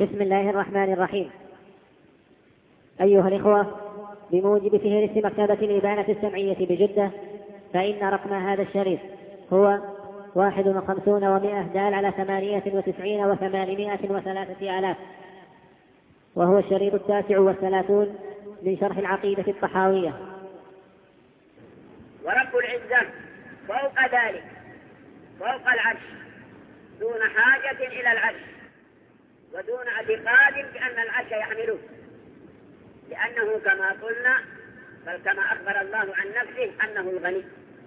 بسم الله الرحمن الرحيم. أيها الإخوة، بموجب فهرس مكتبة الإبانة السمعية بجدة، فإن رقم هذا الشريط هو 51 دال على 98 و803 آلاف، وهو الشريط 39 من شرح العقيدة الطحاوية. ورب العزة فوق ذلك، فوق العرش، دون حاجة إلى العرش ودون اعتقاد بأن العرش يحمله، لأنه كما قلنا بل كما أخبر الله عن نفسه أنه الغني،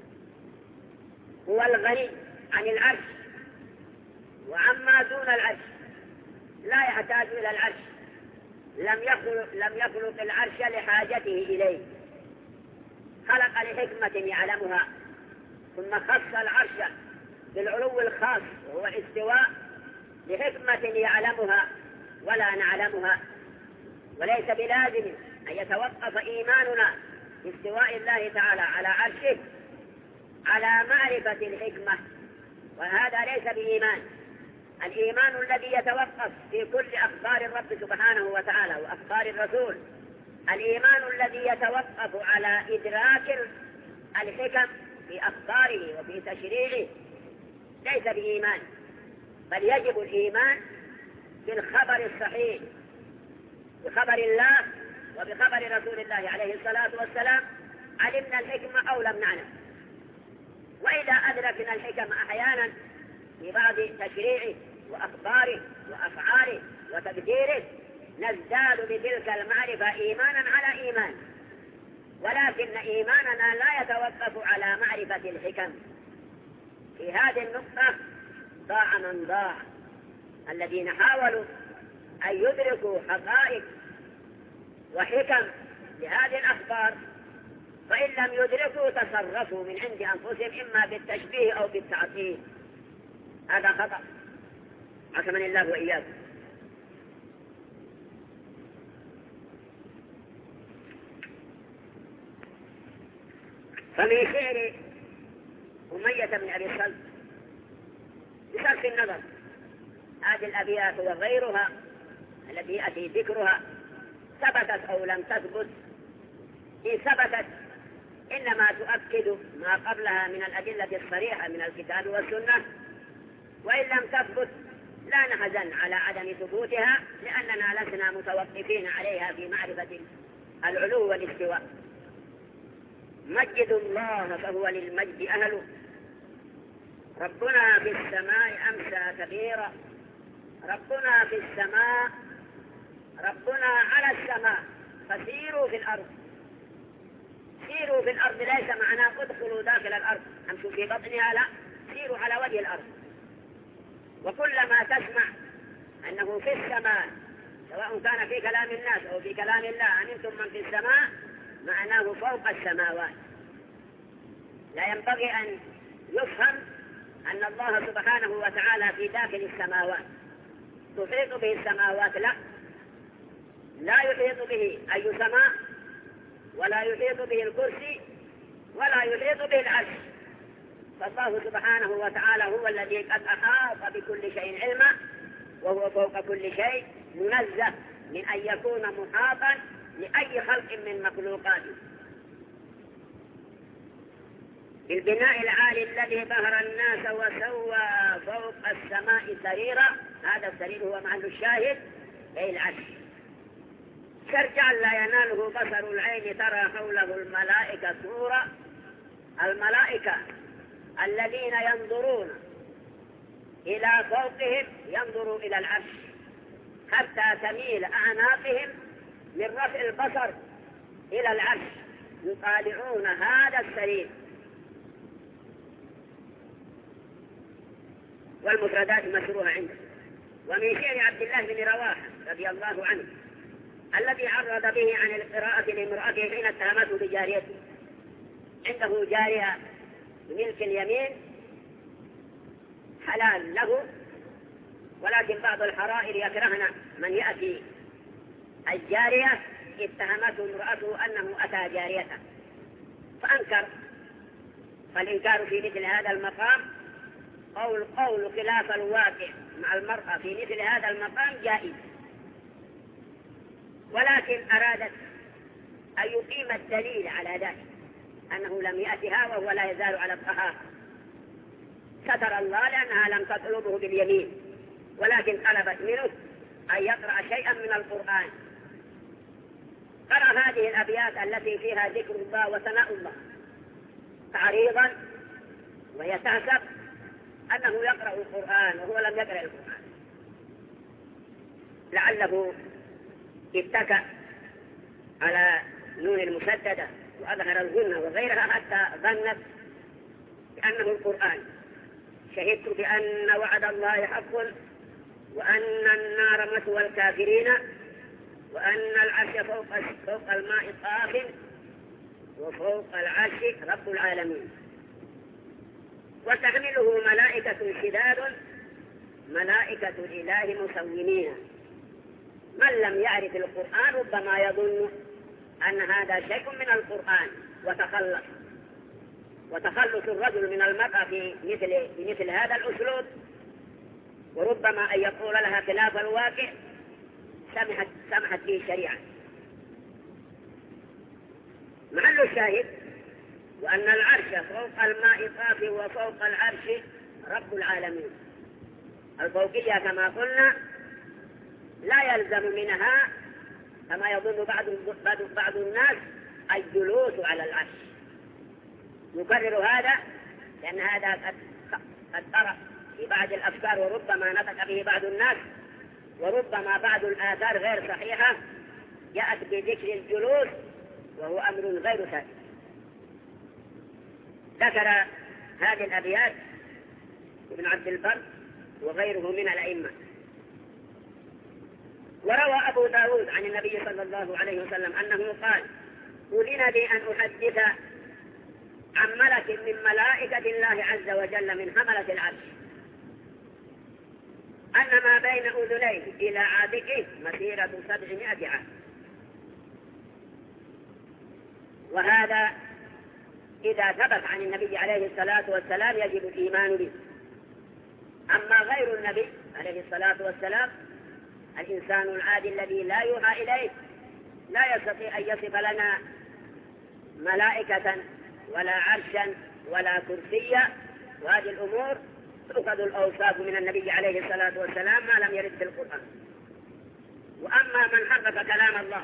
هو الغني عن العرش وعما دون العرش، لا يحتاج إلى العرش، لم يخلق العرش لحاجته إليه، خلق لحكمة يعلمها، ثم خص العرش بالعلو الخاص وهو الاستواء لحكمة يعلمها ولا نعلمها. وليس بلازم أن يتوقف إيماننا باستواء الله تعالى على عرشه على معرفة الحكمة، وهذا ليس بإيمان. الإيمان الذي يتوقف في كل أخبار الرب سبحانه وتعالى وأخبار الرسول، الإيمان الذي يتوقف على إدراك الحكم في أخباره وفي تشريعه ليس بإيمان، بل يجب الإيمان بالخبر الصحيح، بخبر الله وبخبر رسول الله عليه الصلاة والسلام، علمنا الحكمة أو لم نعلم. وإذا أدركنا الحكم أحيانا في بعض تشريعه وأخباره وأفعاله وتقديره نزداد بتلك المعرفة إيمانا على إيمان، ولكن إيماننا لا يتوقف على معرفة الحكم. في هذه النقطة ضاع من ضاع، الذين حاولوا أن يدركوا حقائق وحكم لهذه الأخبار، فإن لم يدركوا تصرفوا من عند أنفسهم إما بالتشبيه أو بالتعطيل. هذا خطأ، عصمني الله وإياكم. فمن شعر أمية بن أبي الصلت بصرف النظر هذه الأبيات وغيرها التي يأتي ذكرها ثبتت أو لم تثبت، إن ثبتت إنما تؤكد ما قبلها من الأدلة الصريحة من الكتاب والسنة، وإن لم تثبت لا نحزن على عدم ثبوتها، لأننا لسنا متوقفين عليها في معرفة العلو والاستواء. مجد الله فهو للمجد أهل، ربنا في السماء أمسى كبيرا، ربنا في السماء، ربنا على السماء، فسيروا في الأرض. سيروا في الأرض ليس معناه ادخلوا داخل الأرض امشوا في بطنها، لا، سيروا على وجه الأرض. وكلما تسمع أنه في السماء، سواء كان في كلام الناس أو في كلام الله، أمنتم من في السماء، معناه فوق السماوات. لا ينبغي أن يفهم أن الله سبحانه وتعالى في داخل السماوات، تحيط به السماوات، لا يحيط به أي سماء، ولا يحيط به الكرسي، ولا يحيط به العرش. فالله سبحانه وتعالى هو الذي قد أحاط بكل شيء علما، وهو فوق كل شيء، منزه من أن يكون محاطا لأي خلق من مخلوقاته. بالبناء العالي الذي بهر الناس وسوى فوق السماء سريرا، هذا السرير هو محل الشاهد أي العرش. شرجا لا يناله بصر العين، ترى حوله الملائكة سورا. الملائكة الذين ينظرون إلى فوقهم ينظروا إلى العرش حتى تميل أعناقهم من رفع البصر إلى العرش، يطالعون هذا السرير. والمفردات مشروعة عنده. ومن شعر عبد الله بن رواحة رضي الله عنه الذي عرض به عن القراءة لامرأته حين اتهمته بجاريته. عنده جارية بملك اليمين حلال له، ولكن بعض الحرائر يكرهن من يأتي الجارية، اتهمته امرأته أنه أتى جاريته فأنكر. فالإنكار في مثل هذا المقام قول خلاف الواقع مع المرأة في مثل هذا المقام جائز، ولكن أرادت أن يقيم الدليل على ذلك أنه لم يأتها وهو لا يزال على الطهارة. ستر الله لأنها لم تطلبه باليمين، ولكن طلبت منه أن يقرأ شيئا من القرآن. قرأ هذه الأبيات التي فيها ذكر الله وثناء الله تعريضا، وهي تحسب أنه يقرأ القرآن وهو لم يقرأ القرآن، لعله اتكأ على نون المشددة وأظهر الغنة وغيرها حتى ظنت بأنه القرآن. شهدت بأن وعد الله حق وأن النار مثوى الكافرين وأن العرش فوق الماء طاف وفوق العرش رب العالمين. وتحمله ملائكة شداد ملائكة الإله مسومين. من لم يعرف القرآن ربما يظن أن هذا شيء من القرآن وتخلص الرجل من المرأة في مثل هذا الأسلوب، وربما أن يقول لها خلاف الواقع سمحت به الشريعة. محل الشاهد وأن العرش فوق الماء طاف وفوق العرش رب العالمين. الفوقية كما قلنا لا يلزم منها كما يظن بعض الناس الجلوس على العرش. نكرر هذا لأن هذا قد طرأ في بعض الأفكار وربما نطق به بعض الناس، وربما بعض الآثار غير صحيحة جاءت بذكر الجلوس وهو أمر غير ثابت. ذكر هذه الأبيات ابن عبد البر وغيره من الأئمة. وروى أبو داود عن النبي صلى الله عليه وسلم أنه قال: أذن لي أن أحدث عن ملك من ملائكة الله عز وجل من حملة العرش أن ما بين أذنيه إلى عاتقه مسيرة 700 عام. وهذا إذا ثبت عن النبي عليه الصلاة والسلام يجب الإيمان به. أما غير النبي عليه الصلاة والسلام الإنسان العادي الذي لا يوحى إليه لا يستطيع أن يصف لنا ملائكة ولا عرشا ولا كرسيا، وهذه الأمور تؤخذ الأوصاف من النبي عليه الصلاة والسلام ما لم يرد في القرآن. وأما من حرف كلام الله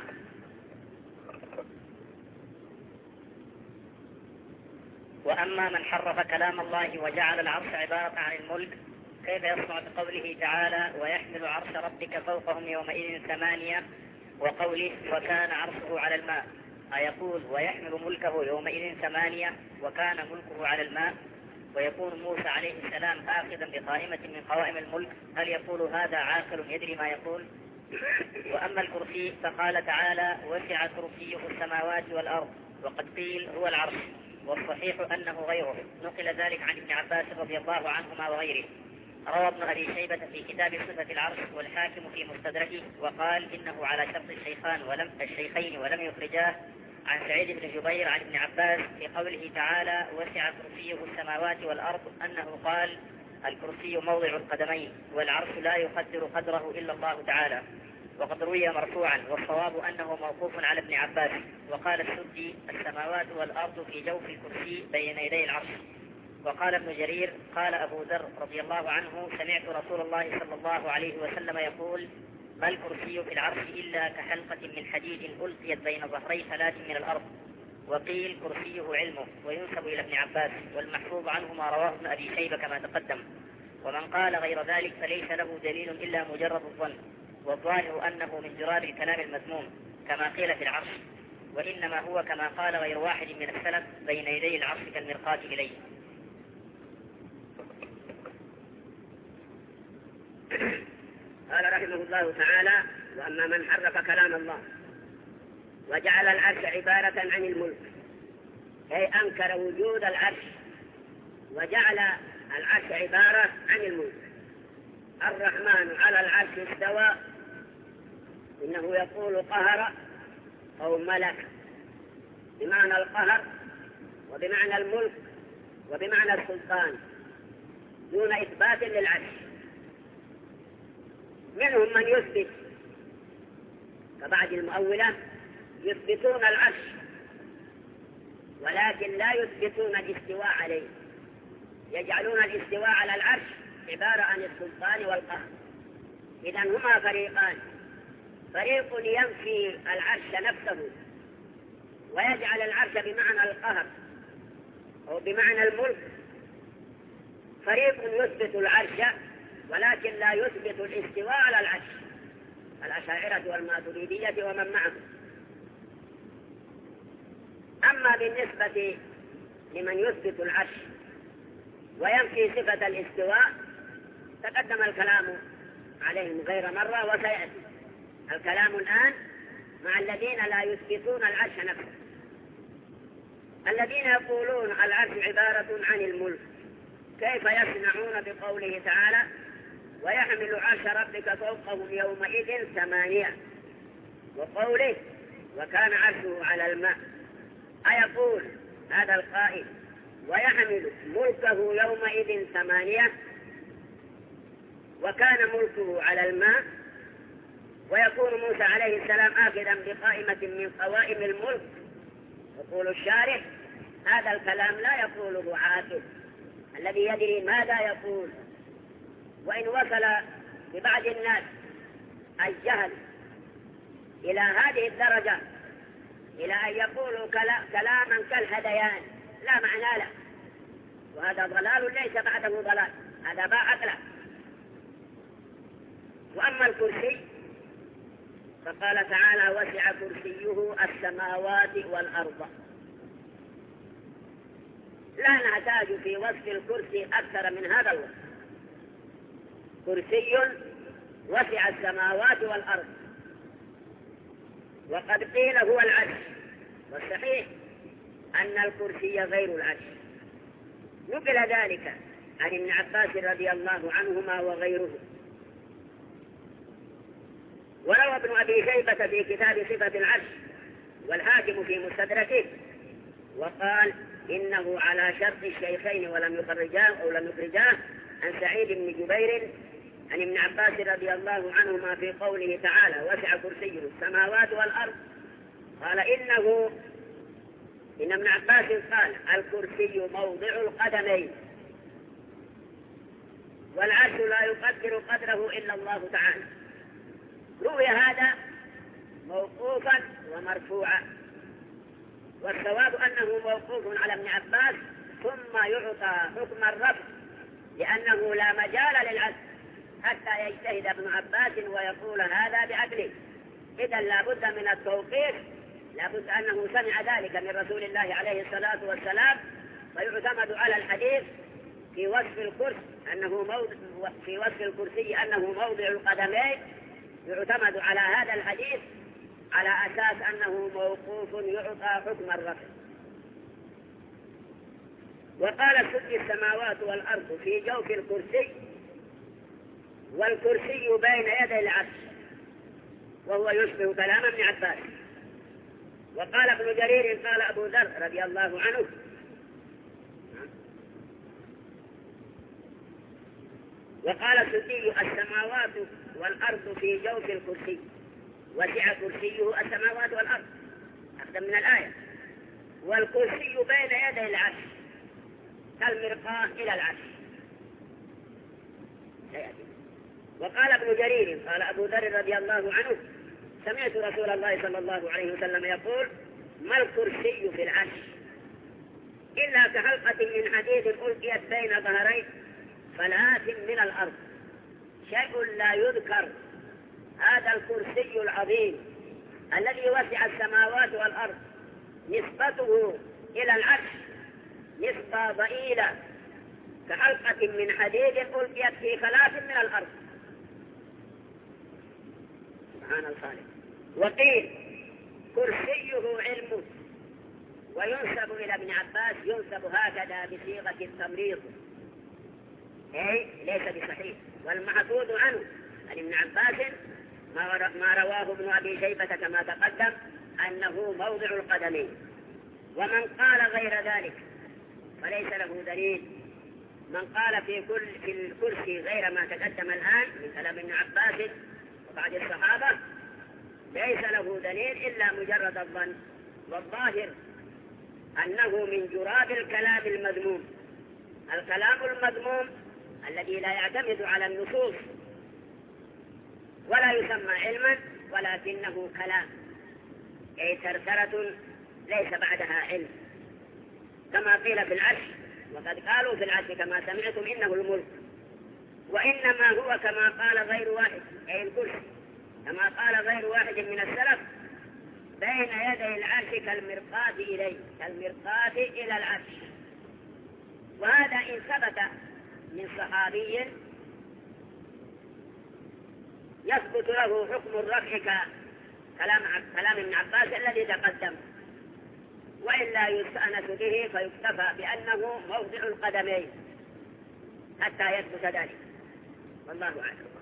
كلام الله وجعل العرش عبارة عن الملك، كيف يصنع بقوله تعالى: ويحمل عرش ربك فوقهم يومئذ 8، وقوله: وكان عرشه على الماء؟ أيقول ويحمل ملكه يومئذ 8 وكان ملكه على الماء، ويكون موسى عليه السلام آخذا بقائمة من قوائم الملك؟ هل يقول هذا عاقل يدري ما يقول؟ وأما الكرسي فقال تعالى: وسع كرسيه السماوات والأرض، وقد قيل هو العرش، والصحيح أنه غيره. نقل ذلك عن ابن عباس رضي الله عنهما وغيره. روى ابن أبي شيبة في كتاب صفة العرش والحاكم في مستدركه وقال إنه على شرط الشيخين ولم يخرجاه عن سعيد بن جبير عن ابن عباس في قوله تعالى: وسع كرسيه السماوات والأرض، أنه قال: الكرسي موضع القدمين، والعرش لا يقدر قدره إلا الله تعالى. وقد روي مرفوعا، والصواب أنه موقوف على ابن عباس. وقال السدي: السماوات والأرض في جوف الكرسي بين يدي العرش. وقال ابن جرير: قال أبو ذر رضي الله عنه: سمعت رسول الله صلى الله عليه وسلم يقول: ما الكرسي في العرش إلا كحلقة من حديد ألقيت بين ظهري 3 من الأرض. وقيل كرسيه علمه، وينسب إلى ابن عباس، والمحفوظ عنه ما رواه ابن أبي شيبة كما تقدم. ومن قال غير ذلك فليس له دليل إلا مجرد الظن، والظاهر أنه من جراب الكلام المذموم كما قيل في العرش، وإنما هو كما قال غير واحد من السلف: بين يدي العرش كالمرقاة إليه. قال رحمه الله تعالى: وأما من حرف كلام الله وجعل العرش عبارة عن الملك، أي أنكر وجود العرش وجعل العرش عبارة عن الملك. الرحمن على العرش استوى، إنه يقول قهر أو ملك، بمعنى القهر وبمعنى الملك وبمعنى السلطان دون إثبات للعرش. منهم من يثبت فبعض المؤولة يثبتون العرش ولكن لا يثبتون الاستواء عليه، يجعلون الاستواء على العرش عبارة عن السلطان والقهر. إذن هما فريقان، فريق ينفي العرش نفسه ويجعل العرش بمعنى القهر أو بمعنى الملك، فريق يثبت العرش ولكن لا يثبت الاستواء على العرش، الأشاعرة والماتريدية ومن معهم. أما بالنسبة لمن يثبت العرش وينفي صفة الاستواء تقدم الكلام عليهم غير مرة وسيأتي الكلام الآن مع الذين لا يثبتون العرش نفسه. الذين يقولون العرش عبارة عن الملك كيف يصنعون بقوله تعالى ويحمل عرش ربك فوقهم يومئذ 8، وقوله وكان عرشه على الماء، أيقول هذا القائل ويحمل ملكه يومئذ 8 وكان ملكه على الماء، ويكون موسى عليه السلام آخذا بقائمة من قوائم الملك؟ يقول الشارح هذا الكلام لا يقوله عاقل الذي يدري ماذا يقول. وإن وصل ببعض الناس الجهل إلى هذه الدرجة، إلى أن يقولوا كلاما كالهذيان لا معنى له، وهذا ضلال ليس بعده ضلال، هذا باع عقله. وأما الكرسي فقال تعالى وسع كرسيه السماوات والأرض. لا نحتاج في وصف الكرسي أكثر من هذا الوصف، كرسي وسع السماوات والأرض. وقد قيل هو العرش، والصحيح أن الكرسي غير العرش. نقل ذلك عن ابن عباس رضي الله عنهما وغيره. وروى ابن أبي شيبة في كتاب صفة العرش والحاكم في مستدركه وقال إنه على شرط الشيخين ولم يخرجاه عن سعيد بن جبير عن ابن عباس رضي الله عنهما في قوله تعالى وسع كرسيه السماوات والأرض. قال إن ابن عباس قال الكرسي موضع القدمين، والعرش لا يقدر قدره إلا الله تعالى. روي هذا موقوفا ومرفوعا، والصواب أنه موقوف على ابن عباس ثم يعطى حكم الرفع، لأنه لا مجال للعدل حتى يجتهد ابن عباس ويقول هذا بعدله. إذا لابد من التوقيف، لابد أنه سمع ذلك من رسول الله عليه الصلاة والسلام، ويعتمد على الحديث في وصف الكرسي أنه موضع القدمين، يعتمد على هذا الحديث على أساس أنه موقوف يعطى حكم الرفع. وقال سد السماوات والأرض في جوف الكرسي، والكرسي بين يدي العرش، وهو يشبه كلام ابن عباس. وقال ابن جرير قال أبو ذر رضي الله عنه وقال السدي السماوات والأرض في جوف الكرسي وسع كرسيه السماوات والأرض، أخذ من الآية. والكرسي بين يدي العرش كالمرقاة إلى العرش. وقال ابن جرير قال أبو ذر رضي الله عنه سمعت رسول الله صلى الله عليه وسلم يقول ما الكرسي في العرش إلا كحلقة من حديد ألقيت بين ظهرين فلات من الأرض، شيء لا يذكر. هذا الكرسي العظيم الذي وسع السماوات والأرض نسبته إلى العرش نسبة ضئيلة كحلقة من حديد ألقيت في فلات من الأرض. سبحان الخالق. وقيل كرسيه علمه، وينسب إلى ابن عباس ينسب هكذا بصيغة التمريض، أي ليس بصحيح. والمحفوظ عنه عن ابن عباس ما رواه ابن أبي شيبة كما تقدم أنه موضع القدمين. ومن قال غير ذلك فليس له دليل. من قال في الكرسي غير ما تقدم الآن من كلام ابن عباس وبعض الصحابة ليس له دليل إلا مجرد الظن، والظاهر أنه من جراب الكلام المذموم. الكلام المذموم الذي لا يعتمد على النصوص ولا يسمى علما ولكنه كلام، أي ثرثرة ليس بعدها علم، كما قيل في العرش، وقد قالوا في العرش كما سمعتم إنه الملك، وإنما هو كما قال غير واحد، أي الكرسي، كما قال غير واحد من السلف بين يدي العرش كالمرقاة إليه، كالمرقاة إلى العرش. وهذا إن ثبت من صحابي يثبت له حكم الرفع كلام ابن عباس الذي تقدم، وإلا يستأنس به فيكتفى بأنه موضع القدمين حتى يثبت ذلك، والله أعلم.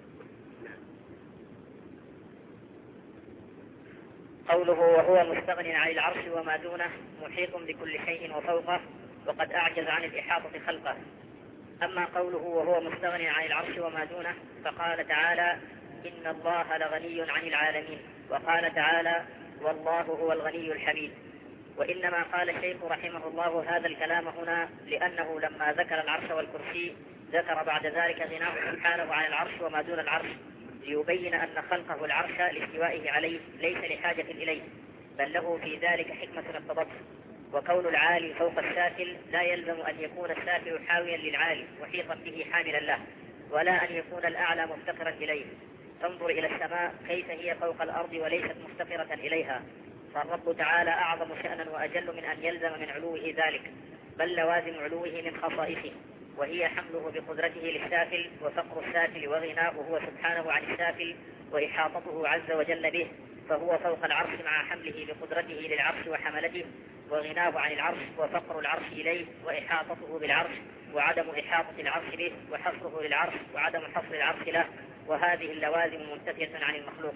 قوله وهو مستغن عن العرش وما دونه محيط بكل شيء وفوقه، وقد أعجز عن الإحاطة خلقه. أما قوله وهو مستغن عن العرش وما دونه فقال تعالى إن الله لغني عن العالمين، وقال تعالى والله هو الغني الحميد. وإنما قال الشيخ رحمه الله هذا الكلام هنا لأنه لما ذكر العرش والكرسي ذكر بعد ذلك غناه سبحانه عن العرش وما دون العرش، ليبين أن خلقه العرش لاستوائه عليه ليس لحاجة إليه، بل له في ذلك حكمة اقتضته. وكون العالي فوق السافل لا يلزم أن يكون السافل حاويا للعالي محيطا به حاملا له، ولا أن يكون الأعلى مفتقرا إليه. تنظر إلى السماء كيف هي فوق الأرض وليست مفتقرة إليها، فالرب تعالى أعظم شأنا وأجل من أن يلزم من علوه ذلك، بل لوازم علوه من خصائصه، وهي حمله بقدرته للسافل وفقر السافل وغناؤه هو سبحانه عن السافل وإحاطته عز وجل به، فهو فوق العرش مع حمله بقدرته للعرش وحملته، وغناه عن العرش وفقر العرش إليه وإحاطته بالعرش وعدم إحاطة العرش به وحصره للعرش وعدم حصر العرش له، وهذه اللوازم منتفية عن المخلوق.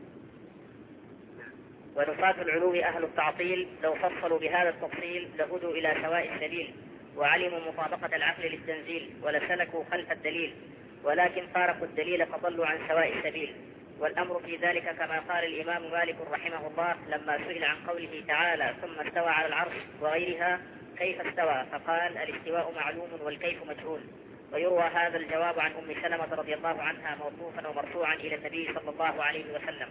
ونفاة العلو أهل التعطيل لو فصلوا بهذا التفصيل لهدوا إلى سواء السبيل وعلموا مطابقة العقل للتنزيل ولسلكوا خلف الدليل، ولكن فارقوا الدليل فضلوا عن سواء السبيل. والأمر في ذلك كما قال الإمام مالك رحمه الله لما سئل عن قوله تعالى ثم استوى على العرش وغيرها كيف استوى، فقال الاستواء معلوم والكيف مجهول. ويروى هذا الجواب عن أم سلمة رضي الله عنها موقوفا ومرفوعا إلى النبي صلى الله عليه وسلم.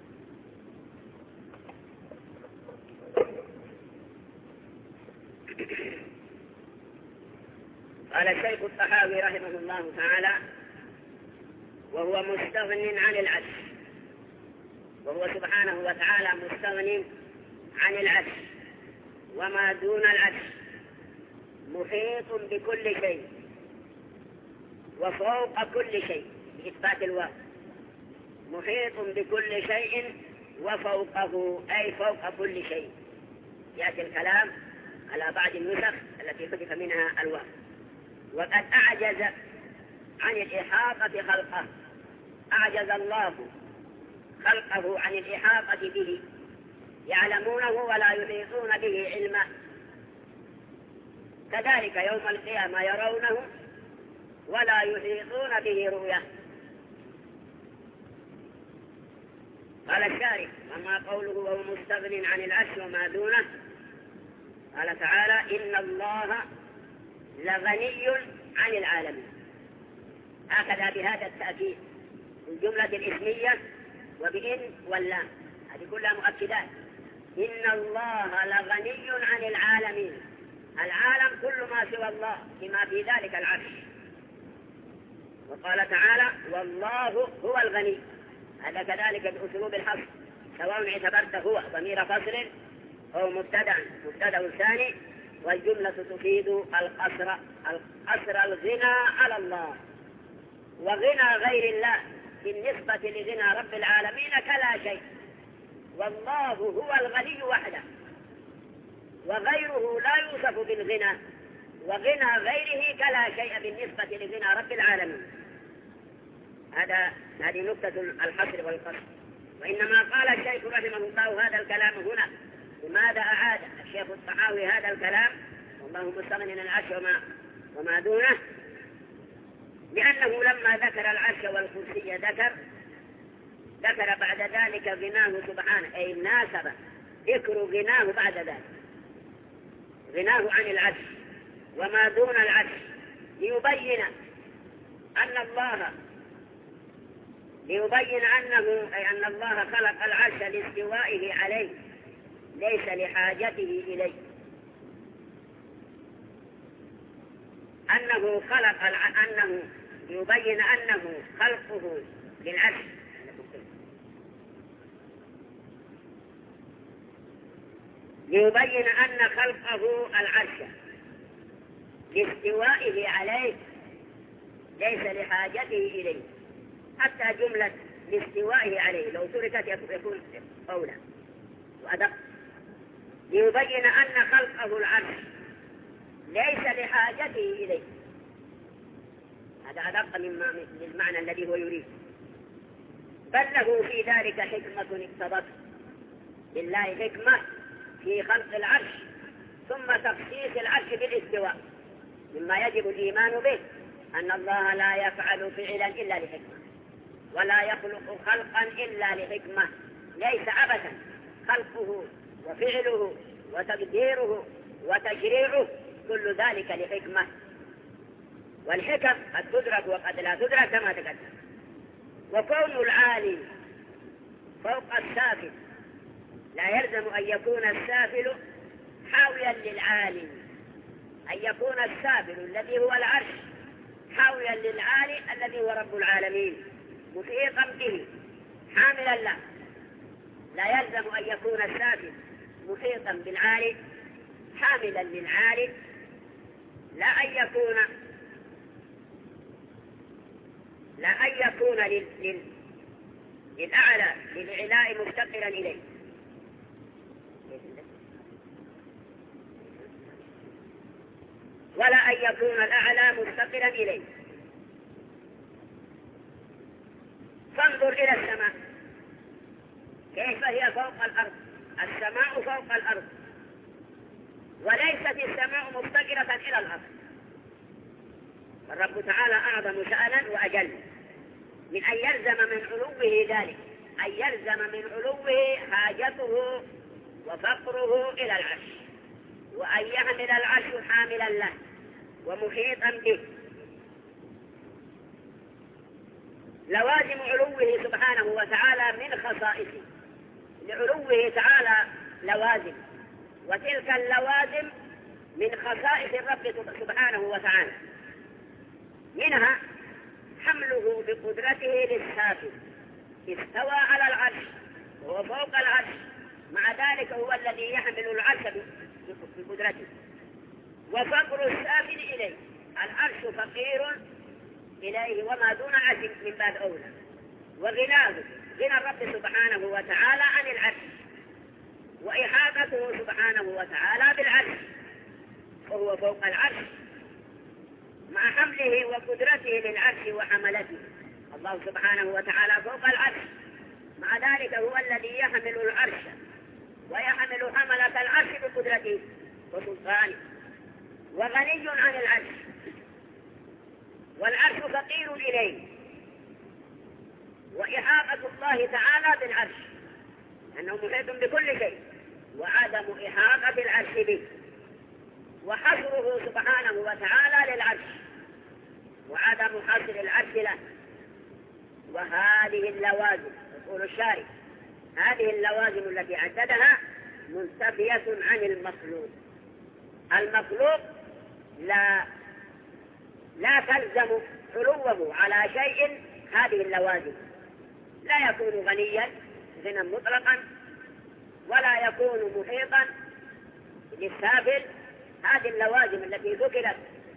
قال الشيخ الطحاوي رحمه الله تعالى وهو مستغن عن العرش، وهو سبحانه وتعالى مستغن عن العرش وما دون العرش، محيط بكل شيء وفوق كل شيء بإثبات الواو، محيط بكل شيء وفوقه أي فوق كل شيء. يأتي الكلام على بعض النسخ التي حذف منها الواو. وقد أعجز عن الإحاطة خلقه، أعجز الله خلقه عن الإحاطة به، يعلمونه ولا يحيطون به علما. كذلك يوم القيامة يرونه ولا يحيطون به رؤية. قال الشارح وما قوله وهو مستغن عن العرش وما دونه، قال تعالى إن الله لغني عن العالمين، هكذا بهذا التأكيد الجملة الإسمية وبإن واللام، هذه كلها مؤكدات. إن الله لغني عن العالمين، العالم كل ما سوى الله بما في ذلك العرش. وقال تعالى والله هو الغني، هذا كذلك بأسلوب الحصر، سواء اعتبرت هو ضمير فصل أو مبتدأ ثاني، والجملة تفيد القصر الغنى على الله، وغنى غير الله بالنسبة لغنى رب العالمين كلا شيء، والله هو الغني وحده، وغيره لا يوصف بالغنى، وغنى غيره كلا شيء بالنسبة لغنى رب العالمين. هذه نكتة الحصر والقصر. وإنما قال الشيخ رحمه الله هذا الكلام هنا، لماذا أعاد الشيخ الطحاوي هذا الكلام والله مستغن عن العرش وما دونه؟ لأنه لما ذكر العرش والكرسي ذكر ذكر بعد ذلك غناه سبحانه، أي ناسب ذكر غناه بعد ذلك، غناه عن العرش وما دون العرش، ليبين أن الله خلق العرش لاستوائه عليه ليس لحاجته إليه، أنه يبين أنه خلقه للعرش، ليبين أن خلقه العرش لاستوائه عليه ليس لحاجته إليه، حتى جملة لاستوائه عليه لو تركت يكون أولى وأدق. ليبين أن خلقه العرش ليس لحاجته إليه، هذا أدق للمعنى الذي هو يريد، بل له في ذلك حكمة اقتضت، لله حكمة في خلق العرش ثم تخصيص العرش بالاستواء، مما يجب الإيمان به أن الله لا يفعل فعلا إلا لحكمة، ولا يخلق خلقا إلا لحكمة، ليس عبثا، خلقه وفعله وتقديره وتشريعه كل ذلك لحكمة، والحكم قد تدرك وقد لا تدرك كما تقدم. وكون العالي فوق السافل لا يلزم أن يكون السافل حاويا للعالي، أن يكون السافل الذي هو العرش حاويا للعالي الذي هو رب العالمين محيطا به حاملا له، لا يلزم أن يكون السافل محيطا بالعالي حاملا للعالي، لا أن يكون للأعلى للعلاء مفتقرا إليه، ولا أن يكون الأعلى مفتقرا إليه. فانظر إلى السماء كيف هي فوق الأرض، السماء فوق الأرض، وليست السماء مفتقرة إلى الأرض، الرب تعالى أعظم شأنا وأجل من أن يلزم من علوه ذلك، أن يلزم من علوه حاجته وفقره إلى العرش، وأن يحمل العرش حاملا له ومحيطا به. لوازم علوه سبحانه وتعالى من خصائصه، لعلوه تعالى لوازم، وتلك اللوازم من خصائص الرب سبحانه وتعالى، منها حمله بقدرته للسافل، استوى على العرش وهو فوق العرش، مع ذلك هو الذي يحمل العرش بقدرته، وفقر السافل إليه، العرش فقير إليه وما دون العرش من باب أولى، وغناه غنى الرب سبحانه وتعالى عن العرش، وإحاطته سبحانه وتعالى بالعرش وهو فوق العرش، مع حمله وقدرته للعرش وحملته، الله سبحانه وتعالى فوق العرش، مع ذلك هو الذي يحمل العرش ويحمل حملة العرش بقدرته وسلطانه، وغني عن العرش، والعرش فقير إليه، وإحاطة الله تعالى بالعرش أنه محيط بكل شيء، وعدم إحاطة العرش به، وحصره سبحانه وتعالى للعرش، وعدم حصر العرش له. وهذه اللوازم يقول الشارع هذه اللوازم التي عددها منتفية عن المخلوق، المخلوق لا تلزم علوه على شيء هذه اللوازم، لا يكون غنيا غنى مطلقا، ولا يكون محيطا للسافل، هذه اللوازم التي ذكرت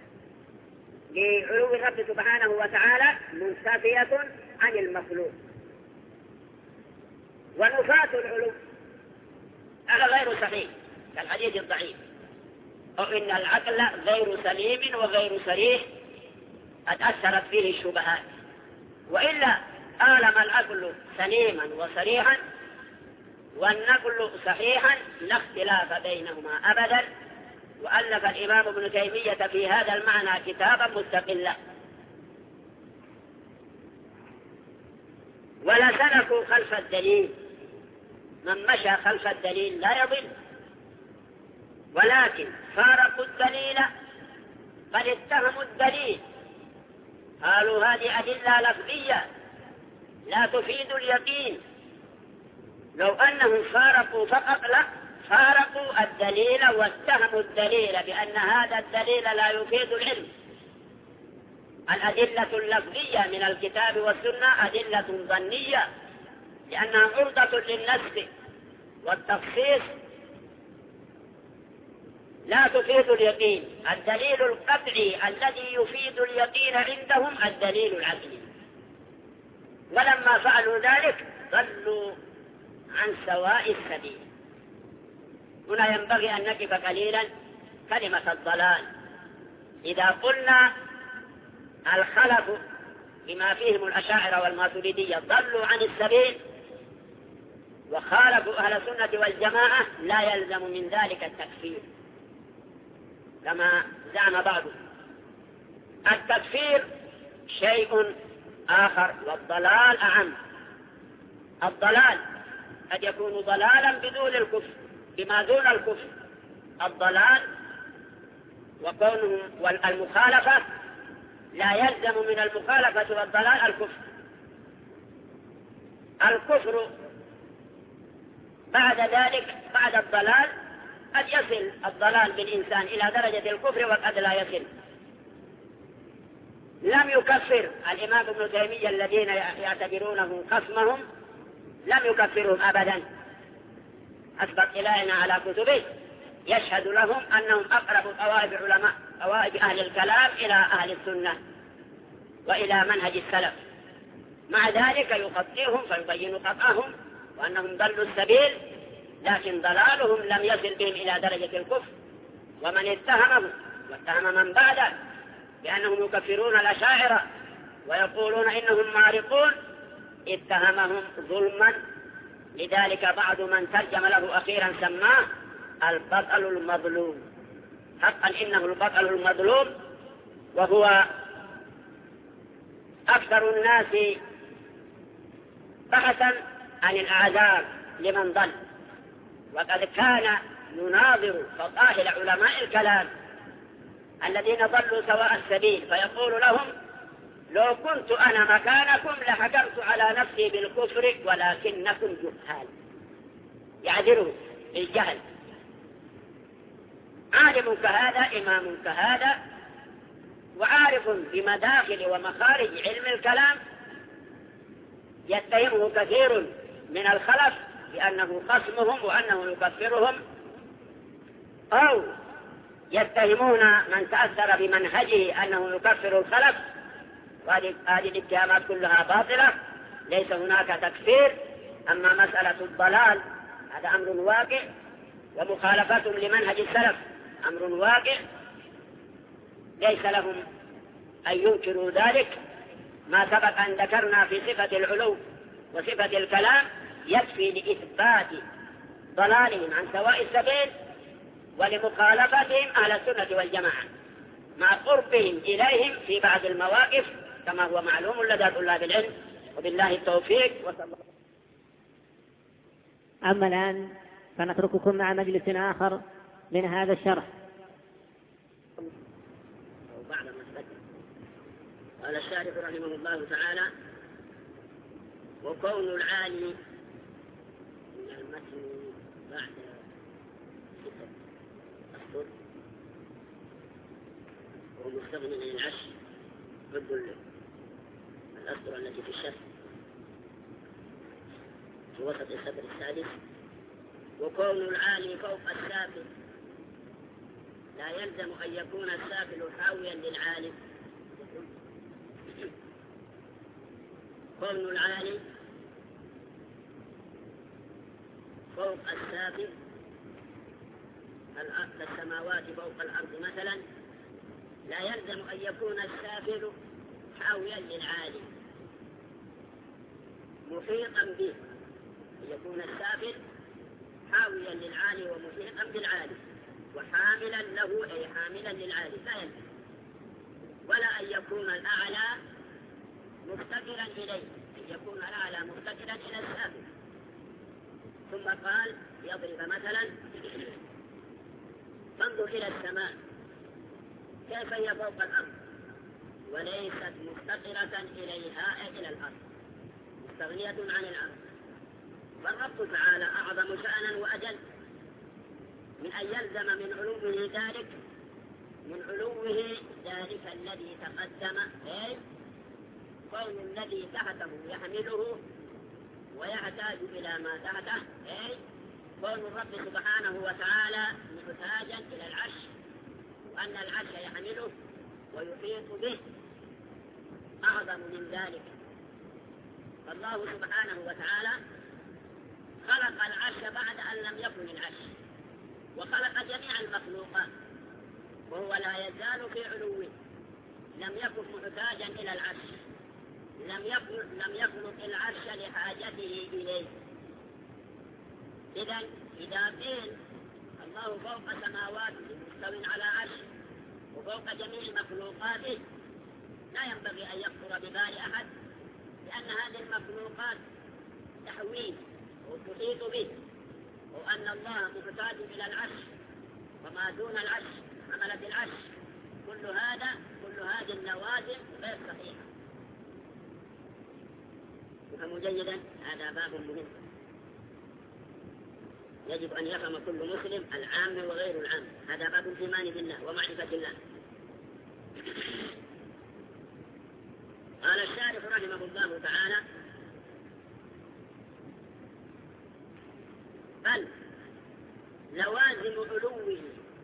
لعلو الرب سبحانه وتعالى منتفية عن المخلوق. ونفاة العلو هذا غير صحيح كالحديث الضعيف، أو إن العقل غير سليم وغير صريح قد أثرت فيه الشبهات، وإلا آلم العقل سليما وصريحا والنقل صحيحا لا اختلاف بينهما أبدا. وألف الإمام ابن تيمية في هذا المعنى كتابا مستقلا. ولا سلكوا خلف الدليل. من مشى خلف الدليل لا يضل، ولكن فارقوا الدليل بل اتهموا الدليل، قالوا هذه أدلة لفظية لا تفيد اليقين. لو أنهم فارقوا فقط، لا، فارقوا الدليل واتهموا الدليل بأن هذا الدليل لا يفيد العلم. الأدلة اللفظية من الكتاب والسنة أدلة ظنية لأنها عرضة للنسخ والتخصيص، لا تفيد اليقين. الدليل القطعي الذي يفيد اليقين عندهم الدليل العقلي، ولما فعلوا ذلك ضلوا عن سواء السبيل. هنا ينبغي أن نقف قليلا كلمة الضلال. إذا قلنا الخلف بما فيهم الأشاعرة والماتريدية ضلوا عن السبيل وخالفوا أهل السنة والجماعة، لا يلزم من ذلك التكفير كما زعم بعضهم. التكفير شيء آخر والضلال أعم. الضلال قد يكون ضلالا بدون الكفر، بما دون الكفر. الضلال وكونه والمخالفة لا يلزم من المخالفة والضلال الكفر. الكفر بعد ذلك، بعد الضلال، قد يصل الضلال بالإنسان إلى درجة الكفر وقد لا يصل. لم يكفر الإمام ابن تيمية الذين يعتبرونه خصمهم، لم يكفرهم أبدا. أثبت إلينا على كتبه يشهد لهم أنهم أقرب طوائف أهل الكلام إلى أهل السنة وإلى منهج السلف. مع ذلك يخطئهم فيبين خطأهم وأنهم ضلوا السبيل، لكن ضلالهم لم يصل بهم إلى درجة الكفر. ومن اتهمهم واتهم من بعده بأنهم يكفرون الأشاعرة ويقولون إنهم مارقون اتهمهم ظلما. لذلك بعض من ترجم له أخيرا سماه البطل المظلوم. حقا إنه البطل المظلوم، وهو أكثر الناس بحثا عن الأعذار لمن ضل. وقد كان يناظر فضائل علماء الكلام الذين ضلوا سواء السبيل، فيقول لهم لو كنت أنا مكانكم لحكمت على نفسي بالكفر ولكنكم جهال. يعذره بالجهل. عالم كهذا، إمام كهذا، وعارف بمداخل ومخارج علم الكلام، يتهمه كثير من الخلف بأنه خصمهم وأنه يكفرهم، أو يتهمون من تأثر بمنهجه أنه يكفر الخلف. وهذه الاتهامات كلها باطلة، ليس هناك تكفير. أما مسألة الضلال هذا أمر واقع، ومخالفتهم لمنهج السلف أمر واقع، ليس لهم أن ينكروا ذلك. ما سبق أن ذكرنا في صفة العلو وصفة الكلام يكفي لإثبات ضلالهم عن سواء السبيل ولمخالفتهم أهل السنة والجماعة، مع قربهم إليهم في بعض المواقف كما هو معلوم لدى طلاب العلم. وبالله التوفيق وصلى الله. أما الآن فنترككم مع مجلس آخر من هذا الشرح. بعد ما تذكر قال الشارح رحمه الله تعالى: وكون العالي من المتن بعد 6 أسطر وهو مستغني عن العشر ضد الأسطر التي في الشف في وسط السطر السادس. وكون العالي فوق السافل لا يلزم أن يكون السافل حاويا للعالي. كون العالي فوق السافل كالسماوات فوق الأرض مثلا، لا يلزم أن يكون السافل حاويا للعالي محيطا به، أن يكون السافل حاويا للعالي ومحيطا بالعالي وحاملا له، أي حاملا للعالي، لا يلزم. ولا أن يكون الأعلى مفتقرا إليه، أن يكون الأعلى مفتقرا إلى السافل. ثم قال يضرب مثلا فانظر إلى السماء كيف هي فوق الأرض وليست مفتقرة إليها إلى الأرض، مستغنية عن الأرض. فالرب تعالى أعظم شأنا وأجل من أن يلزم من علوه ذلك، من علوه ذلك الذي تقدم، أي كون الذي تحته يحمله ويحتاج إلى ما تحته، أي كون الرب سبحانه وتعالى محتاجا إلى العرش، وأن العرش يحمله ويحيط به أعظم من ذلك. فالله سبحانه وتعالى خلق العرش بعد أن لم يكن العرش، وخلق جميع المخلوقات، وهو لا يزال في علوه، لم يكن محتاجا إلى العرش، لم يخلق العرش لحاجته إليه. إذا قيل الله فوق سماواته مستو على عرشه وفوق جميع مخلوقاته، لا ينبغي أن يخطر ببال أحد لأن هذه المخلوقات تحويه وتحيط به، وأن الله محتاج إلى العرش وما دون العرش حملة العرش. كل هذه اللوازم غير صحيحة. يفهم جيدا، هذا باب مهم يجب أن يفهم كل مسلم، العام وغير العام. هذا باب الإيمان بالله ومعرفة الله. قال الشارح رحمه الله تعالى: بل لوازم علوه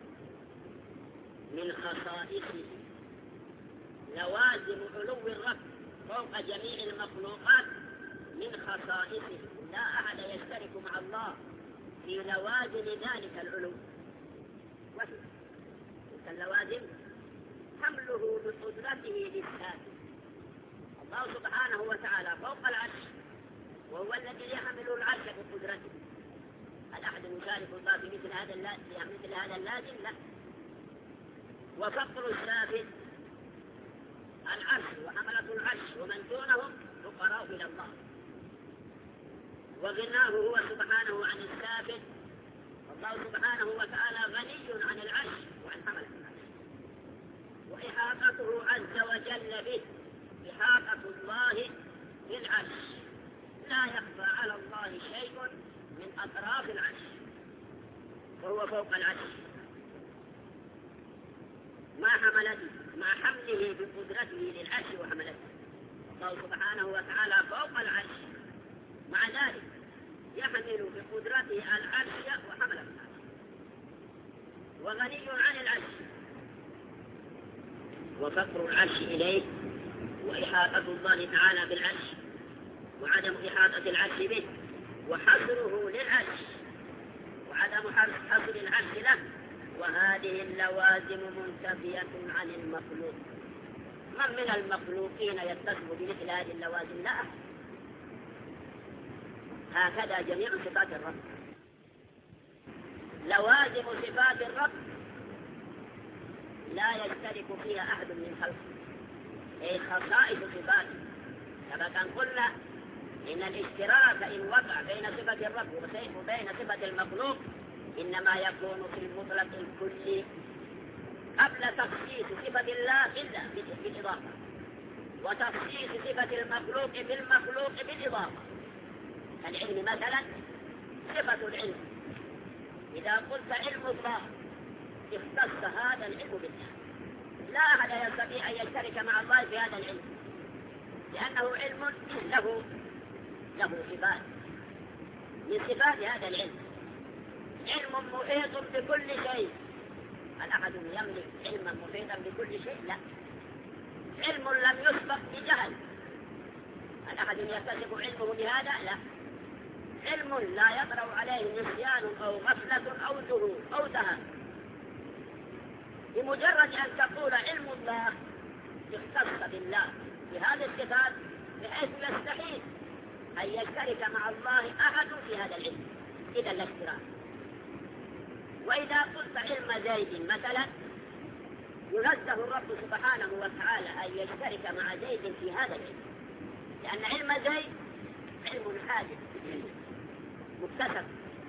من خصائصه، لوازم علو الرب فوق جميع المخلوقات من خصائصه، لا أحد يشترك مع الله في لوازم ذلك العلو. وهي تلك اللوازم حمله بقدرته للذات. الله سبحانه وتعالى فوق العرش، وهو الذي يحمل العرش بقدرته. هل أحد يشارك الله في مثل هذا اللازم؟ لا. وفقر السافل العرش وحملة العرش ومن دونهم فقراء إلى الله، وغناه هو سبحانه عن السافل. والله سبحانه وتعالى غني عن العرش وعن حملة العرش، وإحاطته عز وجل به إحاطة الله بالعرش، لا يخفى على الله شيء من أطراف العرش، وهو فوق العرش مع حمله بقدرته للعرش وحملته. الله سبحانه وتعالى فوق العرش، مع ذلك يحمل بقدرته العرش وحمله العرش، وغني عن العرش. وفقر العرش إليه وإحاطة الله تعالى بالعرش وعدم إحاطة العرش به وحصره للعرش وعدم حصر العرش له، وهذه اللوازم منتفية عن المخلوق. من المخلوقين يتصف بمثل هذه اللوازم؟ لا. هكذا جميع صفات الرب، لوازم صفات الرب لا يشترك فيها أحد من خلقه، أي خصائص صفاته. كما قلنا إن الاشتراك إن وقع بين صفة الرب وبين صفة المخلوق إنما يكون في المطلق الكلي قبل تخصيص صفة الله بالإضافة، وتخصيص صفة المخلوق بالمخلوق بالإضافة. العلم مثلا صفة العلم، إذا قلت علم الله اختص هذا العلم بالله، لا أحد يستطيع أن يشترك مع الله في هذا العلم، لأنه علم له صفات من صفات هذا العلم. علم محيط بكل شيء. هل أحد يملك علما محيطا بكل شيء؟ لا. علم لم يسبق بجهل. هل أحد يكتسب علمه بهذا؟ لا. علم لا يطرأ عليه نسيان أو غفلة أو جهول أو ذهاب. بمجرد أن تقول علم الله اختص بالله بهذه الصفات بحيث يستحيل أن يشترك مع الله أحد في هذا العلم، إذا لا اشتراك. وإذا قلت علم زيد مثلا ينزه الرب سبحانه وتعالى أن يشترك مع زيد في هذا العلم، لأن علم الغيب علم حادث مكتسب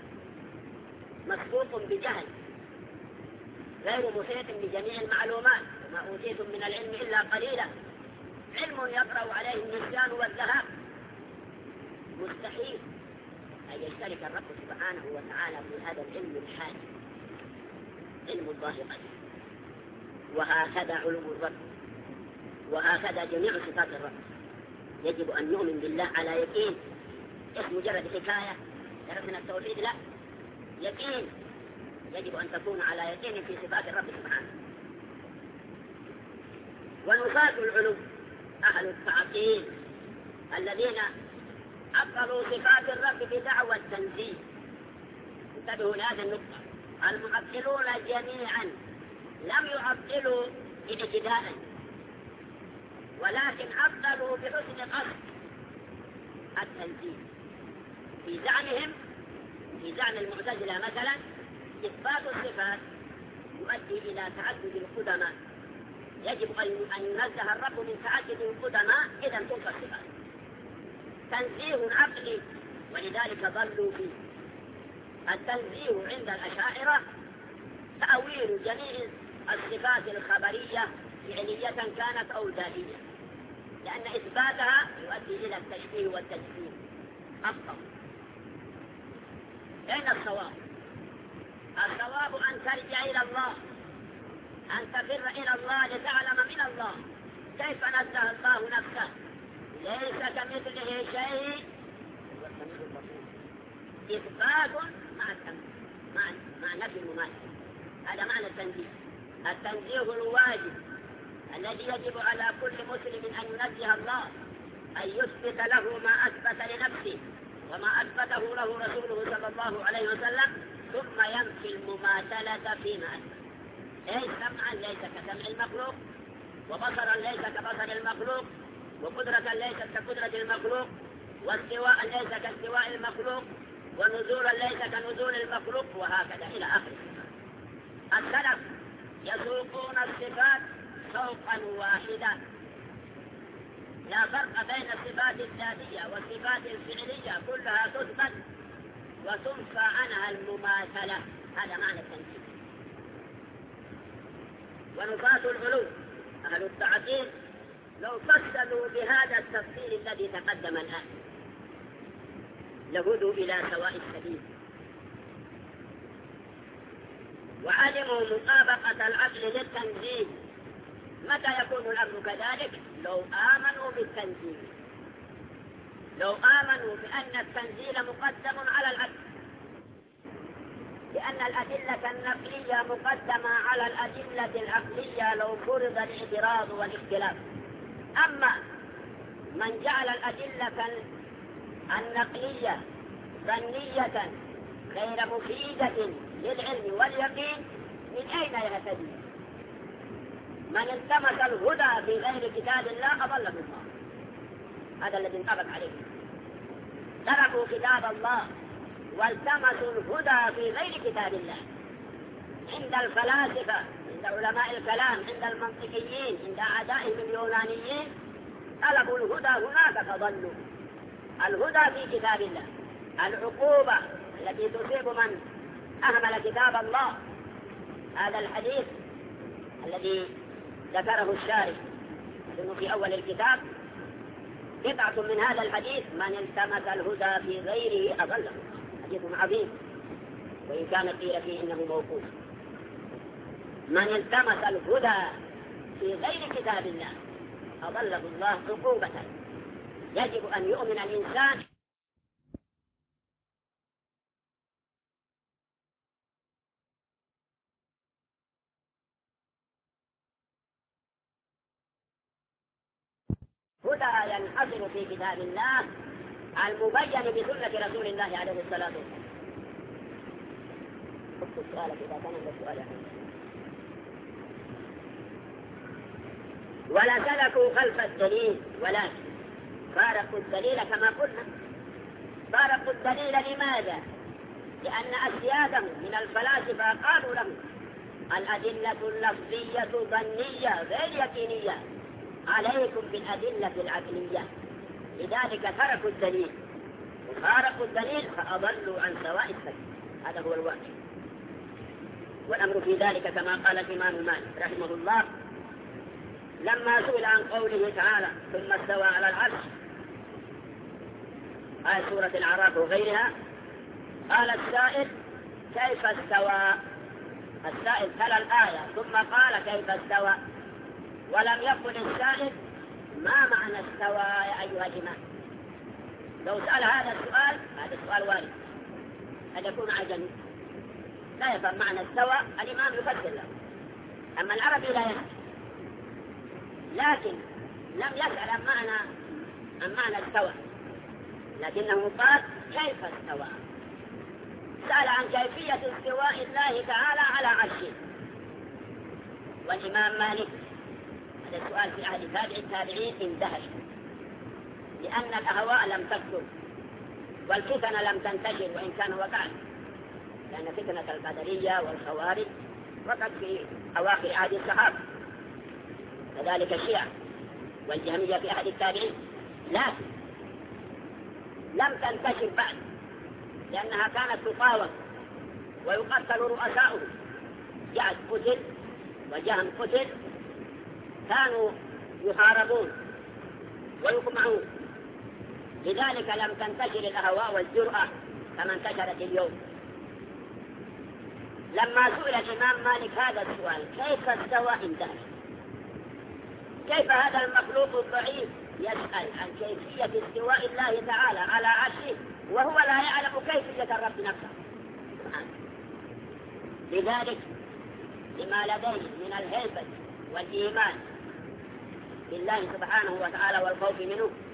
مسبوق بجهل غير محيط بجميع المعلومات، وما أوتيتم من العلم إلا قليلا. علم يطرأ عليه النسيان والذهاب، مستحيل أن يشترك الرب سبحانه وتعالى في هذا العلم الحادث، علم الله قدير. وهكذا علوم الرب، وهكذا جميع صفات الرب. يجب أن نؤمن بالله على يقين، مش مجرد حكاية درسنا التوحيد، لا، يقين. يجب أن تكون على يقين في صفات الرب سبحانه. ونصاة العلوم أهل التعطيل الذين عطلوا صفات الرب بدعوى التنزيه. انتبهوا لهذا النقطة، المعطلون جميعا لم يعطلوا ابتداء، ولكن عطلوا بحسن قصد التنزيه. في زعمهم، في زعم المعتزلة مثلا، إثبات الصفات يؤدي إلى تعدد القدماء. يجب أن ينزه الرب من تعدد القدماء إذا تلك الصفات. تنزيه عقلي، ولذلك ضلوا فيه. التنزيه عند الأشاعرة تأويل جميع الصفات الخبرية فعلية كانت أو ذاتية، لأن إثباتها يؤدي إلى التشبيه والتجسيم. أفضل. أين الصواب؟ الصواب أن ترجع إلى الله، أن تفر إلى الله لتعلم من الله كيف نزه الله نفسه، ليس كمثله شيء. إثبات مع نفي المماثل، هذا معنى التنزيه. التنزيه الواجب الذي يجب على كل مسلم أن ينزه الله، أن يثبت له ما أثبت لنفسه وما أثبته له رسوله صلى الله عليه وسلم، ثم ينفي المماثلة فيما أثبت. أي سمعا ليس كسمع المخلوق، وبصرا ليس كبصر المخلوق، وقدرة ليست كقدرة المخلوق، واستواء ليس كاستواء المخلوق، ونزولا ليس كنزول المخلوق، وهكذا إلى آخر. السلف يسوقون الصفات سوقا واحدا، لا فرق بين الصفات الذاتية والصفات الفعلية، كلها تثبت وتنفى عنها المماثلة. هذا معنى التنزيه. ونصاة العلوم أهل التعطيل لو فصلوا بهذا التفصيل الذي تقدم الآن لهدوا إلى سواء السبيل، وعلموا مطابقة العقل للتنزيه. متى يكون الأمر كذلك؟ لو آمنوا بالتنزيل، لو آمنوا بأن التنزيل مقدم على العقل، لأن الأدلة النقلية مقدمة على الأدلة العقلية لو فرض الاعتراض والاختلاف. أما من جعل الأدلة النقلية ظنية غير مفيدة للعلم واليقين، من أين يهتدي؟ من التمس الهدى في غير كتاب الله أضله الله. هذا الذي انطبق عليه. تركوا كتاب الله والتمسوا الهدى في غير كتاب الله. عند الفلاسفة، عند علماء الكلام، عند المنطقيين، عند أعدائهم اليونانيين، طلبوا الهدى هناك فضلوا. الهدى في كتاب الله. العقوبة التي تصيب من أهمل كتاب الله، هذا الحديث الذي ذكره الشارح إنه في أول الكتاب قطعة من هذا الحديث: من التمس الهدى في غيره أضله. حديث عظيم، وإن كان قيل فيه إنه موقوف. من التمس الهدى في غير كتاب الله أضله الله عقوبة. يجب أن يؤمن الإنسان هدى ينحصر في كتاب الله المبين بسنة رسول الله عليه الصلاة والسلام. اكتب سؤالك إذا كان هذا السؤال. ولا سلكوا خلف الدليل، ولكن فارقوا الدليل كما قلنا. فارقوا الدليل لماذا؟ لأن أسيادهم من الفلاسفة قالوا لهم الأدلة اللفظية ظنية غير يقينية، عليكم بالأدلة العقلية. لذلك تركوا الدليل وفارقوا الدليل فأضلوا عن سواء السبيل. هذا هو الواقع. والأمر في ذلك كما قال الإمام مالك رحمه الله لما سئل عن قوله تعالى ثم استوى على العرش آية سورة الأعراف وغيرها، قال السائل كيف استوى؟ السائل تلا الآية ثم قال كيف استوى، ولم يقل السائل ما معنى استوى يا أيها الإمام. لو سأل هذا السؤال، هذا السؤال وارد أن يكون عجمي لا يفهم معنى استوى، الإمام يفسر له، أما العربي لا يفهم. لكن لم يسأل عن معنى استوى، لكنه قال كيف استوى، سأل عن كيفية استواء الله تعالى على عرشه. والإمام مالك هذا السؤال في عهد التابعين اندهش، لأن الأهواء لم تكثر والفتن لم تنتشر، وإن كان وقعت، لأن فتنة القدرية والخوارج وقعت في أواخر عهد الصحابة، كذلك الشيعة والجهمية في عهد التابعين، لكن لم تنتشر بعد، لأنها كانت تقاوم ويقتل رؤساؤهم. جعد قتل وجهم قتل، كانوا يحاربون ويقمعون، لذلك لم تنتشر الأهواء والجرأة كما انتشرت اليوم. لما سئل الإمام مالك هذا السؤال كيف استوى اندهش، كيف هذا المخلوق الضعيف يسأل عن كيفية استواء الله تعالى على عرشه وهو لا يعلم كيفية الرب نفسه. لذلك لما لديه من الهيبة والإيمان بالله سبحانه وتعالى والخوف منه